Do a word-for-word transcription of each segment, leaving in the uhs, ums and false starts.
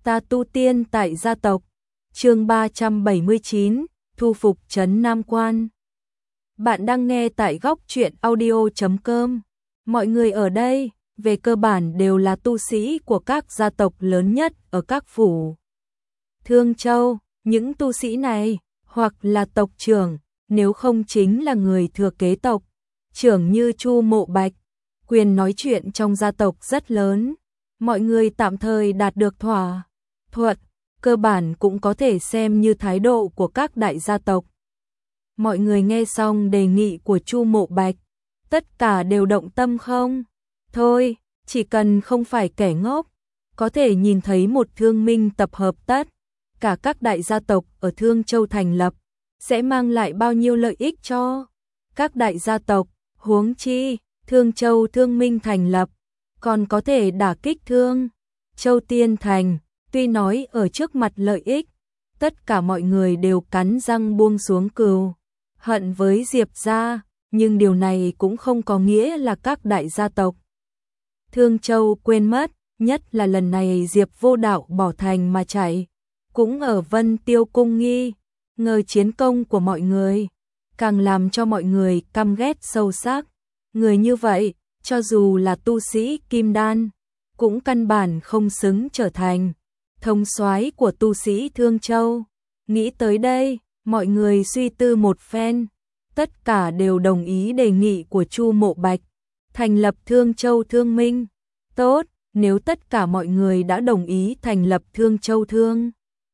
Ta tu tiên tại gia tộc. Chương ba trăm bảy mươi chín, thu phục trấn Nam Quan. Bạn đang nghe tại góc truyện audio chấm com. Mọi người ở đây, về cơ bản đều là tu sĩ của các gia tộc lớn nhất ở các phủ Thương Châu. Những tu sĩ này, hoặc là tộc trưởng, nếu không chính là người thừa kế tộc trưởng như Chu Mộ Bạch. Quyền nói chuyện trong gia tộc rất lớn, mọi người tạm thời đạt được thỏa thuận, cơ bản cũng có thể xem như thái độ của các đại gia tộc. Mọi người nghe xong đề nghị của Chu Mộ Bạch, tất cả đều động tâm không? Thôi, chỉ cần không phải kẻ ngốc, có thể nhìn thấy một thương minh tập hợp tất cả các đại gia tộc ở Thương Châu thành lập, sẽ mang lại bao nhiêu lợi ích cho các đại gia tộc, huống chi Thương Châu thương minh thành lập, còn có thể đả kích Thương Châu Tiên Thành. Tuy nói ở trước mặt lợi ích, tất cả mọi người đều cắn răng buông xuống cừu hận với Diệp gia, nhưng điều này cũng không có nghĩa là các đại gia tộc Thương Châu quên mất, nhất là lần này Diệp Vô Đạo bỏ thành mà chạy, cũng ở Vân Tiêu Cung nghi ngờ chiến công của mọi người, càng làm cho mọi người căm ghét sâu sắc. Người như vậy, cho dù là tu sĩ kim đan, cũng căn bản không xứng trở thành thống soái của tu sĩ Thương Châu. Nghĩ tới đây, mọi người suy tư một phen, tất cả đều đồng ý đề nghị của Chu Mộ Bạch, thành lập Thương Châu Thương Minh. Tốt, nếu tất cả mọi người đã đồng ý thành lập Thương Châu Thương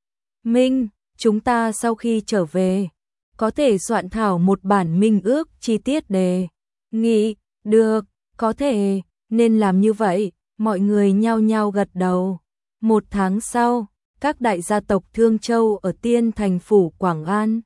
Minh, chúng ta sau khi trở về, có thể soạn thảo một bản minh ước chi tiết đề nghị. Được, có thể, nên làm như vậy. Mọi người nhao nhao gật đầu. Một tháng sau, các đại gia tộc Thương Châu ở Tiên Thành phủ Quảng An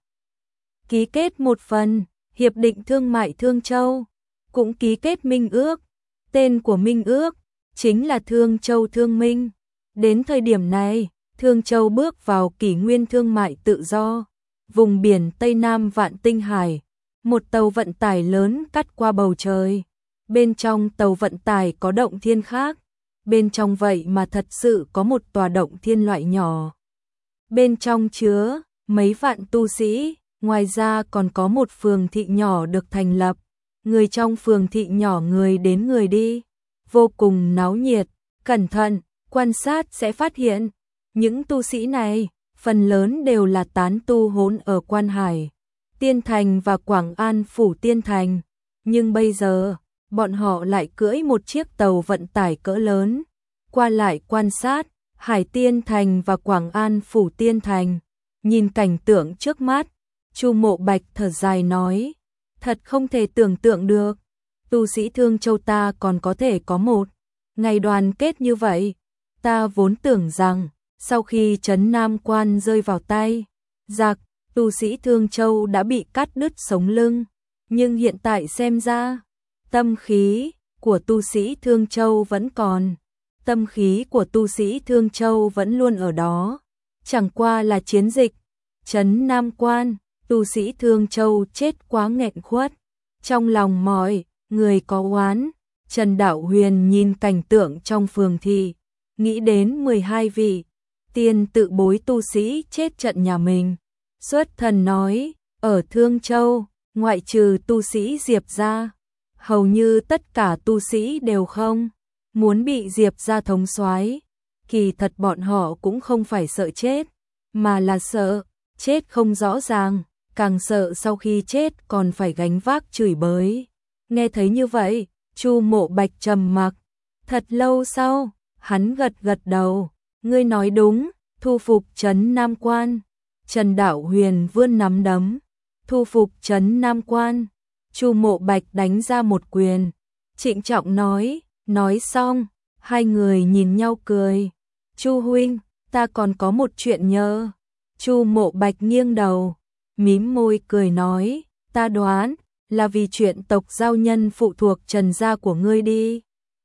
ký kết một phần hiệp định thương mại Thương Châu, cũng ký kết minh ước. Tên của minh ước chính là Thương Châu Thương Minh. Đến thời điểm này, Thương Châu bước vào kỷ nguyên thương mại tự do. Vùng biển Tây Nam Vạn Tinh Hải, một tàu vận tải lớn cắt qua bầu trời. Bên trong tàu vận tải có động thiên khác. Bên trong vậy mà thật sự có một tòa động thiên loại nhỏ. Bên trong chứa mấy vạn tu sĩ, ngoài ra còn có một phường thị nhỏ được thành lập. Người trong phường thị nhỏ người đến người đi, vô cùng náo nhiệt. Cẩn thận, quan sát sẽ phát hiện, những tu sĩ này, phần lớn đều là tán tu hỗn ở Quan Hải, Tiên Thành và Quảng An phủ Tiên Thành. Nhưng bây giờ, bọn họ lại cưỡi một chiếc tàu vận tải cỡ lớn, qua lại quan sát Hải Tiên Thành và Quảng An phủ Tiên Thành. Nhìn cảnh tượng trước mắt, Chu Mộ Bạch thở dài nói, thật không thể tưởng tượng được, tu sĩ Thương Châu ta còn có thể có một ngày đoàn kết như vậy. Ta vốn tưởng rằng, sau khi trấn Nam Quan rơi vào tay giặc, tu sĩ Thương Châu đã bị cắt đứt sống lưng, nhưng hiện tại xem ra, tâm khí của tu sĩ Thương Châu vẫn còn. Tâm khí của tu sĩ Thương Châu vẫn luôn ở đó. Chẳng qua là chiến dịch trấn Nam Quan, tu sĩ Thương Châu chết quá nghẹn khuất. Trong lòng mọi người có oán. Trần Đạo Huyền nhìn cảnh tượng trong phường thị, nghĩ đến mười hai vị tiền tự bối tu sĩ chết trận nhà mình. Xuất thần nói, ở Thương Châu, ngoại trừ tu sĩ Diệp gia, hầu như tất cả tu sĩ đều không muốn bị Diệp gia thống soái. Kỳ thật bọn họ cũng không phải sợ chết, mà là sợ chết không rõ ràng, càng sợ sau khi chết còn phải gánh vác chửi bới. Nghe thấy như vậy, Chu Mộ Bạch trầm mặc. Thật lâu sau, hắn gật gật đầu, ngươi nói đúng, thu phục trấn Nam Quan. Trần Đạo Huyền vươn nắm đấm, thu phục trấn Nam Quan. Chu Mộ Bạch đánh ra một quyền, trịnh trọng nói. Nói xong, hai người nhìn nhau cười. Chu huynh, ta còn có một chuyện nhờ. Chu Mộ Bạch nghiêng đầu, mím môi cười nói, ta đoán là vì chuyện tộc giao nhân phụ thuộc Trần gia của ngươi đi.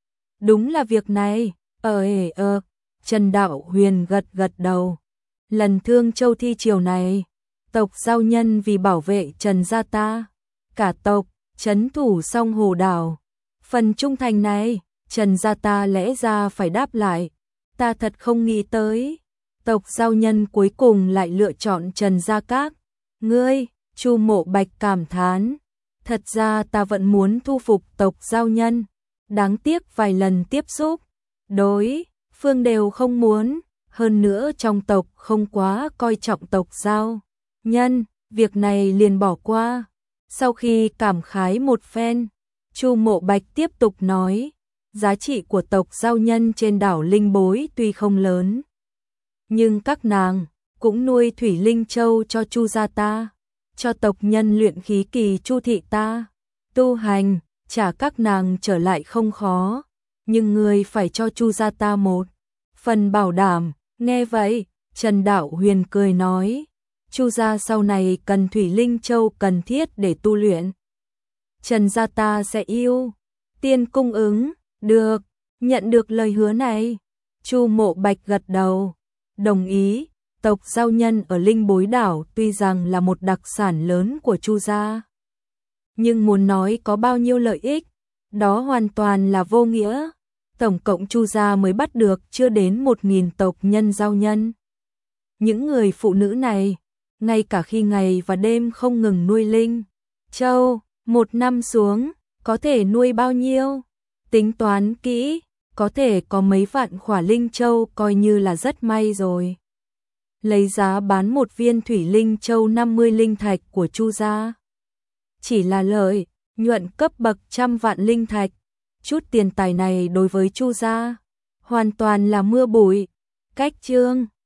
Đúng là việc này. Ờ ề ơ. Trần Đạo Huyền gật gật đầu. Lần Thương Châu thi triều này, tộc giao nhân vì bảo vệ Trần gia ta, cả tộc trấn thủ Song Hồ đảo. Phần trung thành này, Trần gia ta lẽ ra phải đáp lại. Ta thật không nghĩ tới, tộc giao nhân cuối cùng lại lựa chọn Trần Gia Các. Ngươi, Chu Mộ Bạch cảm thán, thật ra ta vẫn muốn thu phục tộc giao nhân, đáng tiếc vài lần tiếp xúc, đối phương đều không muốn, hơn nữa trong tộc không quá coi trọng tộc giao nhân, việc này liền bỏ qua. Sau khi cảm khái một phen, Chu Mộ Bạch tiếp tục nói, giá trị của tộc giao nhân trên đảo Linh Bối tuy không lớn, nhưng các nàng cũng nuôi thủy linh châu cho Chu gia ta, cho tộc nhân luyện khí kỳ Chu thị ta tu hành, trả các nàng trở lại không khó, nhưng người phải cho Chu gia ta một phần bảo đảm. Nghe vậy, Trần Đạo Huyền cười nói, Chu gia sau này cần thủy linh châu cần thiết để tu luyện, Trần gia ta sẽ ưu tiên cung ứng. Được, nhận được lời hứa này, Chu Mộ Bạch gật đầu, đồng ý. Tộc giao nhân ở Linh Bối đảo tuy rằng là một đặc sản lớn của Chu gia, nhưng muốn nói có bao nhiêu lợi ích, đó hoàn toàn là vô nghĩa. Tổng cộng Chu gia mới bắt được chưa đến một nghìn tộc nhân giao nhân. Những người phụ nữ này, ngay cả khi ngày và đêm không ngừng nuôi linh châu, một năm xuống, có thể nuôi bao nhiêu? Tính toán kỹ, có thể có mấy vạn khỏa linh châu coi như là rất may rồi. Lấy giá bán một viên thủy linh châu năm mươi linh thạch của Chu gia, chỉ là lợi nhuận cấp bậc trăm vạn linh thạch. Chút tiền tài này đối với Chu gia hoàn toàn là mưa bụi. Cách chương